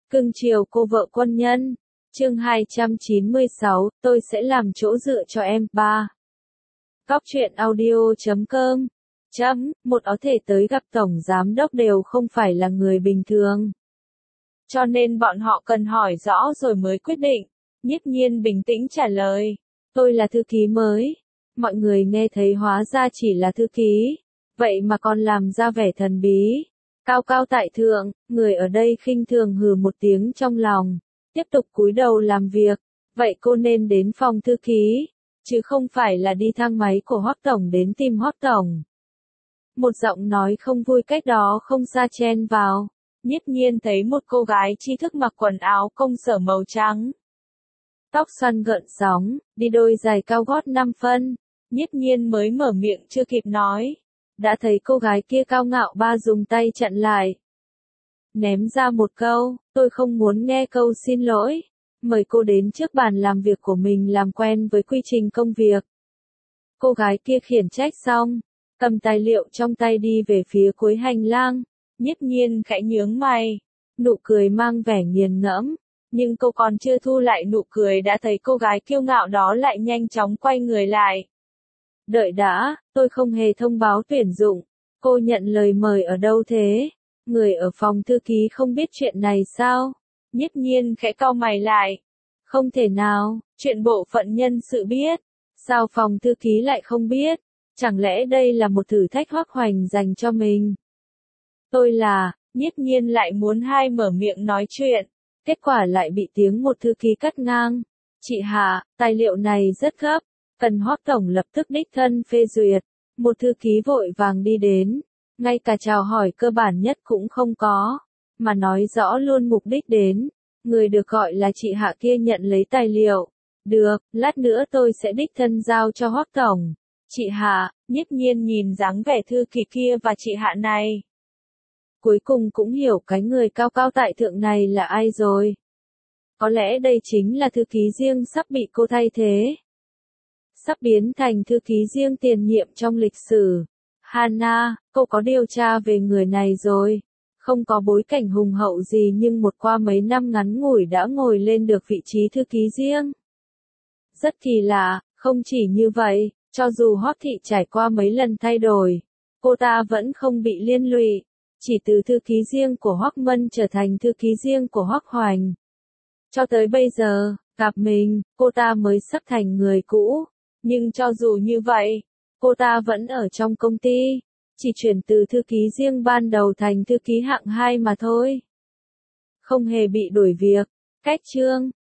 Cưng chiều cô vợ quân nhân. Chương 296, tôi sẽ làm chỗ dựa cho em. 3. Cóc truyện audio.com. Một có thể tới gặp tổng giám đốc đều không phải là người bình thường. Cho nên bọn họ cần hỏi rõ rồi mới quyết định. Nhiếp Nhiên bình tĩnh trả lời. Tôi là thư ký mới. Mọi người nghe thấy hóa ra chỉ là thư ký. Vậy mà còn làm ra vẻ thần bí. Cao cao tại thượng, người ở đây khinh thường hừ một tiếng trong lòng. Tiếp tục cúi đầu làm việc. Vậy cô nên đến phòng thư ký. Chứ không phải là đi thang máy của Hoắc Tổng đến tìm Hoắc Tổng. Một giọng nói không vui cách đó không xa chen vào. Nhiếp Nhiên thấy một cô gái tri thức mặc quần áo công sở màu trắng. Tóc xoăn gợn sóng, đi đôi giày cao gót 5 phân. Nhiếp Nhiên mới mở miệng chưa kịp nói. Đã thấy cô gái kia cao ngạo ba dùng tay chặn lại. Ném ra một câu, tôi không muốn nghe câu xin lỗi. Mời cô đến trước bàn làm việc của mình làm quen với quy trình công việc. Cô gái kia khiển trách xong, cầm tài liệu trong tay đi về phía cuối hành lang. Nhiếp Nhiên khẽ nhướng mày, nụ cười mang vẻ nghiền ngẫm. Nhưng cô còn chưa thu lại nụ cười đã thấy cô gái kiêu ngạo đó lại nhanh chóng quay người lại. Đợi đã, tôi không hề thông báo tuyển dụng. Cô nhận lời mời ở đâu thế? Người ở phòng thư ký không biết chuyện này sao? Nhiếp Nhiên khẽ cau mày lại. Không thể nào, chuyện bộ phận nhân sự biết. Sao phòng thư ký lại không biết? Chẳng lẽ đây là một thử thách Hoắc Hoành dành cho mình? Tôi là, Nhiếp Nhiên lại muốn mở miệng nói chuyện. Kết quả lại bị tiếng một thư ký cắt ngang. Chị Hạ, tài liệu này rất gấp. Cần Hoắc Tổng lập tức đích thân phê duyệt. Một thư ký vội vàng đi đến. Ngay cả chào hỏi cơ bản nhất cũng không có. Mà nói rõ luôn mục đích đến. Người được gọi là chị Hạ kia nhận lấy tài liệu. Được, lát nữa tôi sẽ đích thân giao cho Hoắc Tổng. Chị Hạ, Nhiếp Nhiên nhìn dáng vẻ thư ký kia và chị Hạ này. Cuối cùng cũng hiểu cái người cao cao tại thượng này là ai rồi. Có lẽ đây chính là thư ký riêng sắp bị cô thay thế. Sắp biến thành thư ký riêng tiền nhiệm trong lịch sử. Hana, cô có điều tra về người này rồi. Không có bối cảnh hùng hậu gì nhưng qua mấy năm ngắn ngủi đã ngồi lên được vị trí thư ký riêng. Rất kỳ lạ, không chỉ như vậy, cho dù Hoắc Thị trải qua mấy lần thay đổi, cô ta vẫn không bị liên lụy. Chỉ từ thư ký riêng của Hoắc Mân trở thành thư ký riêng của Hoắc Hoành. Cho tới bây giờ, gặp mình, cô ta mới sắp thành người cũ. Nhưng cho dù như vậy, cô ta vẫn ở trong công ty. Chỉ chuyển từ thư ký riêng ban đầu thành thư ký hạng 2 mà thôi. Không hề bị đuổi việc. Cách chương